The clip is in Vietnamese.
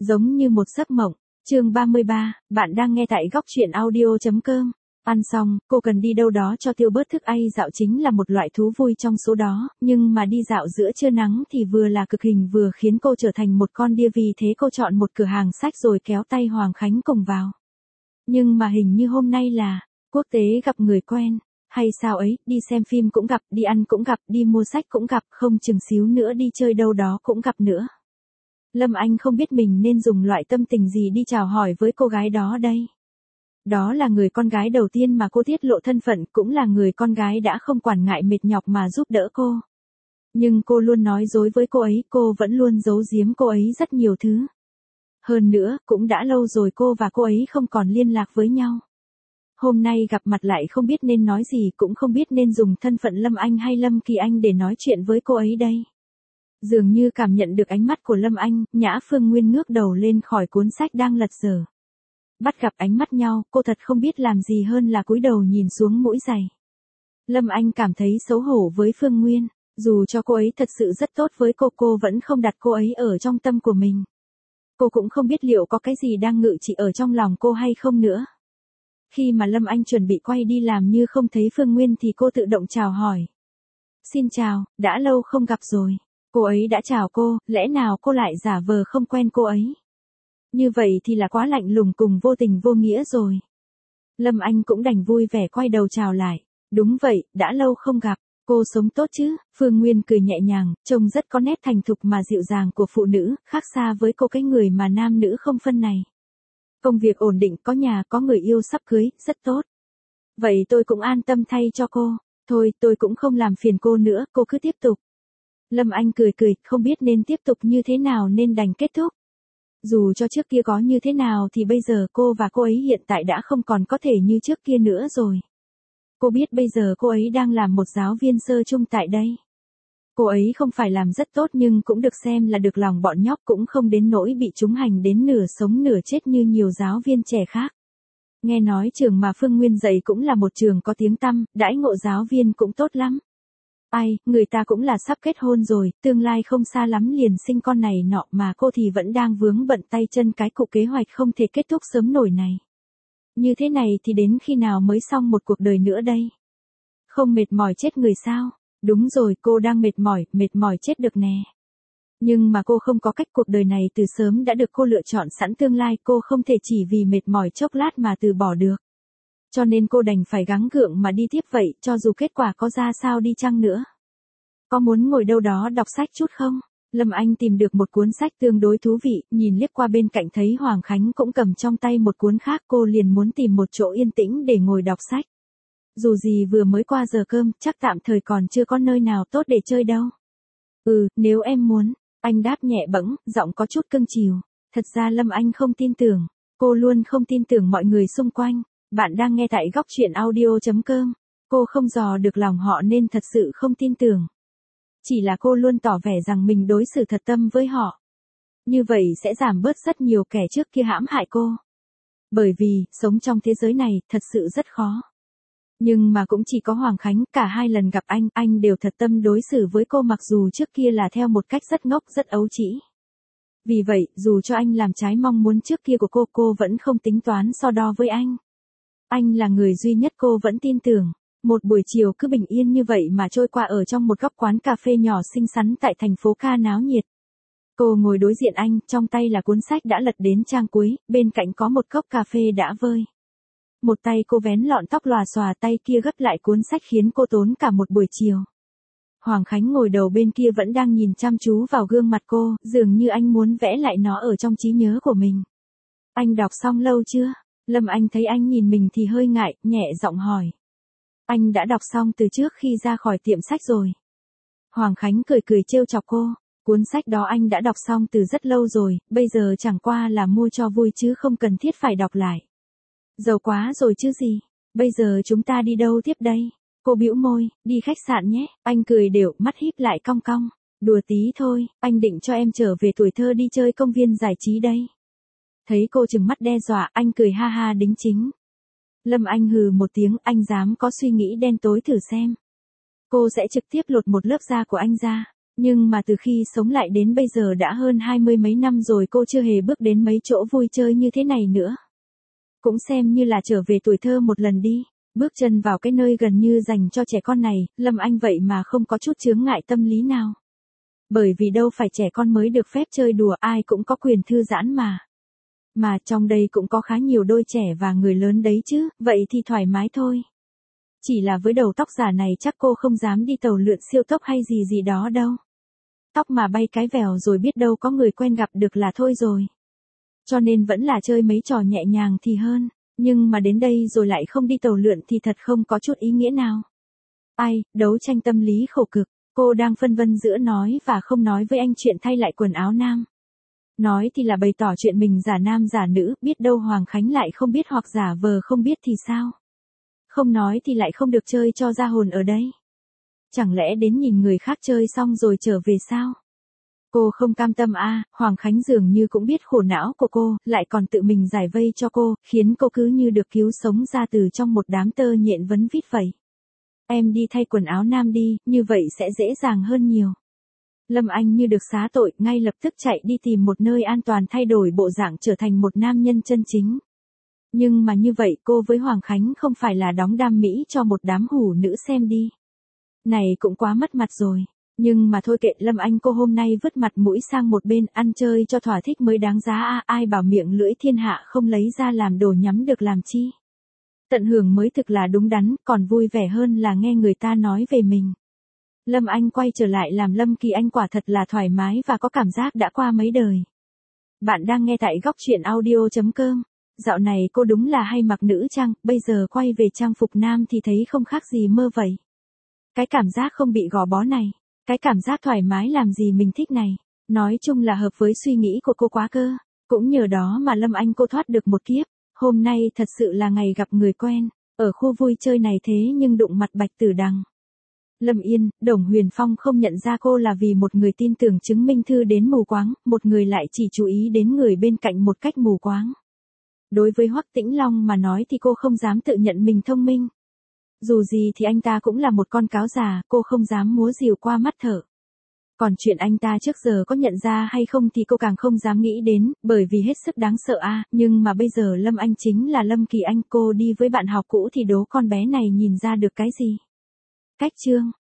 Giống như một giấc mộng. Chương 33, bạn đang nghe tại góc truyện audio.com. Ăn xong, cô cần đi đâu đó cho tiêu bớt thức ăn. Dạo chính là một loại thú vui trong số đó, nhưng mà đi dạo giữa trưa nắng thì vừa là cực hình vừa khiến cô trở thành một con đia, vì thế cô chọn một cửa hàng sách rồi kéo tay Hoàng Khánh cùng vào. Nhưng mà hình như hôm nay là quốc tế gặp người quen, hay sao ấy, đi xem phim cũng gặp, đi ăn cũng gặp, đi mua sách cũng gặp, không chừng xíu nữa đi chơi đâu đó cũng gặp nữa. Lâm Anh không biết mình nên dùng loại tâm tình gì đi chào hỏi với cô gái đó đây. Đó là người con gái đầu tiên mà cô tiết lộ thân phận, cũng là người con gái đã không quản ngại mệt nhọc mà giúp đỡ cô. Nhưng cô luôn nói dối với cô ấy, cô vẫn luôn giấu giếm cô ấy rất nhiều thứ. Hơn nữa, cũng đã lâu rồi cô và cô ấy không còn liên lạc với nhau. Hôm nay gặp mặt lại không biết nên nói gì, cũng không biết nên dùng thân phận Lâm Anh hay Lâm Kỳ Anh để nói chuyện với cô ấy đây. Dường như cảm nhận được ánh mắt của Lâm Anh, Nhã Phương Nguyên ngước đầu lên khỏi cuốn sách đang lật dở. Bắt gặp ánh mắt nhau, cô thật không biết làm gì hơn là cúi đầu nhìn xuống mũi giày. Lâm Anh cảm thấy xấu hổ với Phương Nguyên, dù cho cô ấy thật sự rất tốt với cô vẫn không đặt cô ấy ở trong tâm của mình. Cô cũng không biết liệu có cái gì đang ngự trị ở trong lòng cô hay không nữa. Khi mà Lâm Anh chuẩn bị quay đi làm như không thấy Phương Nguyên thì cô tự động chào hỏi. Xin chào, đã lâu không gặp rồi. Cô ấy đã chào cô, lẽ nào cô lại giả vờ không quen cô ấy? Như vậy thì là quá lạnh lùng cùng vô tình vô nghĩa rồi. Lâm Anh cũng đành vui vẻ quay đầu chào lại. Đúng vậy, đã lâu không gặp. Cô sống tốt chứ? Phương Nguyên cười nhẹ nhàng, trông rất có nét thành thục mà dịu dàng của phụ nữ, khác xa với cô cái người mà nam nữ không phân này. Công việc ổn định, có nhà, có người yêu sắp cưới, rất tốt. Vậy tôi cũng an tâm thay cho cô. Thôi, tôi cũng không làm phiền cô nữa, cô cứ tiếp tục. Lâm Anh cười, không biết nên tiếp tục như thế nào nên đành kết thúc. Dù cho trước kia có như thế nào thì bây giờ cô và cô ấy hiện tại đã không còn có thể như trước kia nữa rồi. Cô biết bây giờ cô ấy đang làm một giáo viên sơ chung tại đây. Cô ấy không phải làm rất tốt nhưng cũng được xem là được lòng bọn nhóc, cũng không đến nỗi bị chúng hành đến nửa sống nửa chết như nhiều giáo viên trẻ khác. Nghe nói trường mà Phương Nguyên dạy cũng là một trường có tiếng tăm, đãi ngộ giáo viên cũng tốt lắm. Ai, người ta cũng là sắp kết hôn rồi, tương lai không xa lắm liền sinh con này nọ, mà cô thì vẫn đang vướng bận tay chân cái cụ kế hoạch không thể kết thúc sớm nổi này. Như thế này thì đến khi nào mới xong một cuộc đời nữa đây? Không mệt mỏi chết người sao? Đúng rồi, cô đang mệt mỏi chết được nè. Nhưng mà cô không có cách, cuộc đời này từ sớm đã được cô lựa chọn sẵn, tương lai cô không thể chỉ vì mệt mỏi chốc lát mà từ bỏ được. Cho nên cô đành phải gắng gượng mà đi tiếp vậy, cho dù kết quả có ra sao đi chăng nữa. Có muốn ngồi đâu đó đọc sách chút không? Lâm Anh tìm được một cuốn sách tương đối thú vị, nhìn liếc qua bên cạnh thấy Hoàng Khánh cũng cầm trong tay một cuốn khác, cô liền muốn tìm một chỗ yên tĩnh để ngồi đọc sách. Dù gì vừa mới qua giờ cơm, chắc tạm thời còn chưa có nơi nào tốt để chơi đâu. Nếu em muốn, anh đáp nhẹ bẫng, giọng có chút cưng chiều. Thật ra Lâm Anh không tin tưởng, cô luôn không tin tưởng mọi người xung quanh. Bạn đang nghe tại góc truyện audio.com. Cô không dò được lòng họ nên thật sự không tin tưởng. Chỉ là cô luôn tỏ vẻ rằng mình đối xử thật tâm với họ. Như vậy sẽ giảm bớt rất nhiều kẻ trước kia hãm hại cô. Bởi vì, sống trong thế giới này, thật sự rất khó. Nhưng mà cũng chỉ có Hoàng Khánh, cả hai lần gặp anh đều thật tâm đối xử với cô, mặc dù trước kia là theo một cách rất ngốc, rất ấu trĩ. Vì vậy, dù cho anh làm trái mong muốn trước kia của cô vẫn không tính toán so đo với anh. Anh là người duy nhất cô vẫn tin tưởng. Một buổi chiều cứ bình yên như vậy mà trôi qua ở trong một góc quán cà phê nhỏ xinh xắn tại thành phố Ca náo nhiệt. Cô ngồi đối diện anh, trong tay là cuốn sách đã lật đến trang cuối, bên cạnh có một cốc cà phê đã vơi. Một tay cô vén lọn tóc lòa xòa, tay kia gấp lại cuốn sách khiến cô tốn cả một buổi chiều. Hoàng Khánh ngồi đầu bên kia vẫn đang nhìn chăm chú vào gương mặt cô, dường như anh muốn vẽ lại nó ở trong trí nhớ của mình. Anh đọc xong lâu chưa? Lâm Anh thấy anh nhìn mình thì hơi ngại, nhẹ giọng hỏi. Anh đã đọc xong từ trước khi ra khỏi tiệm sách rồi. Hoàng Khánh cười trêu chọc cô. Cuốn sách đó anh đã đọc xong từ rất lâu rồi, bây giờ chẳng qua là mua cho vui chứ không cần thiết phải đọc lại. Giàu quá rồi chứ gì. Bây giờ chúng ta đi đâu tiếp đây? Cô bĩu môi, đi khách sạn nhé. Anh cười đều, mắt híp lại cong cong. Đùa tí thôi, anh định cho em trở về tuổi thơ đi chơi công viên giải trí đây. Thấy cô trừng mắt đe dọa, anh cười ha ha đính chính. Lâm Anh hừ một tiếng, anh dám có suy nghĩ đen tối thử xem. Cô sẽ trực tiếp lột một lớp da của anh ra. Nhưng mà từ khi sống lại đến bây giờ đã hơn 20 mấy năm rồi cô chưa hề bước đến mấy chỗ vui chơi như thế này nữa. Cũng xem như là trở về tuổi thơ một lần đi. Bước chân vào cái nơi gần như dành cho trẻ con này, Lâm Anh vậy mà không có chút chướng ngại tâm lý nào. Bởi vì đâu phải trẻ con mới được phép chơi đùa, ai cũng có quyền thư giãn mà. Mà trong đây cũng có khá nhiều đôi trẻ và người lớn đấy chứ, vậy thì thoải mái thôi. Chỉ là với đầu tóc giả này chắc cô không dám đi tàu lượn siêu tốc hay gì gì đó đâu. Tóc mà bay cái vèo rồi biết đâu có người quen gặp được là thôi rồi. Cho nên vẫn là chơi mấy trò nhẹ nhàng thì hơn. Nhưng mà đến đây rồi lại không đi tàu lượn thì thật không có chút ý nghĩa nào. Ai, đấu tranh tâm lý khổ cực, cô đang phân vân giữa nói và không nói với anh chuyện thay lại quần áo nam. Nói thì là bày tỏ chuyện mình giả nam giả nữ, biết đâu Hoàng Khánh lại không biết hoặc giả vờ không biết thì sao. Không nói thì lại không được chơi cho ra hồn ở đây. Chẳng lẽ đến nhìn người khác chơi xong rồi trở về sao? Cô không cam tâm à, Hoàng Khánh dường như cũng biết khổ não của cô, lại còn tự mình giải vây cho cô, khiến cô cứ như được cứu sống ra từ trong một đám tơ nhện vấn vít vậy. Em đi thay quần áo nam đi, như vậy sẽ dễ dàng hơn nhiều. Lâm Anh như được xá tội, ngay lập tức chạy đi tìm một nơi an toàn thay đổi bộ dạng trở thành một nam nhân chân chính. Nhưng mà như vậy cô với Hoàng Khánh không phải là đóng đam mỹ cho một đám hủ nữ xem đi. Này cũng quá mất mặt rồi. Nhưng mà thôi kệ, Lâm Anh cô hôm nay vứt mặt mũi sang một bên, ăn chơi cho thỏa thích mới đáng giá à, ai bảo miệng lưỡi thiên hạ không lấy ra làm đồ nhắm được làm chi. Tận hưởng mới thực là đúng đắn, còn vui vẻ hơn là nghe người ta nói về mình. Lâm Anh quay trở lại làm Lâm Kỳ Anh quả thật là thoải mái và có cảm giác đã qua mấy đời. Bạn đang nghe tại góc truyện audio.com. Dạo này cô đúng là hay mặc nữ trang, bây giờ quay về trang phục nam thì thấy không khác gì mơ vậy. Cái cảm giác không bị gò bó này, cái cảm giác thoải mái làm gì mình thích này, nói chung là hợp với suy nghĩ của cô quá cơ. Cũng nhờ đó mà Lâm Anh cô thoát được một kiếp. Hôm nay thật sự là ngày gặp người quen, ở khu vui chơi này thế nhưng đụng mặt Bạch Tử Đằng. Lâm Yên, Đồng Huyền Phong không nhận ra cô là vì một người tin tưởng chứng minh thư đến mù quáng, một người lại chỉ chú ý đến người bên cạnh một cách mù quáng. Đối với Hoắc Tĩnh Long mà nói thì cô không dám tự nhận mình thông minh. Dù gì thì anh ta cũng là một con cáo già, cô không dám múa rìu qua mắt thở. Còn chuyện anh ta trước giờ có nhận ra hay không thì cô càng không dám nghĩ đến, bởi vì hết sức đáng sợ à, nhưng mà bây giờ Lâm Anh chính là Lâm Kỳ Anh, cô đi với bạn học cũ thì đố con bé này nhìn ra được cái gì. Cách chương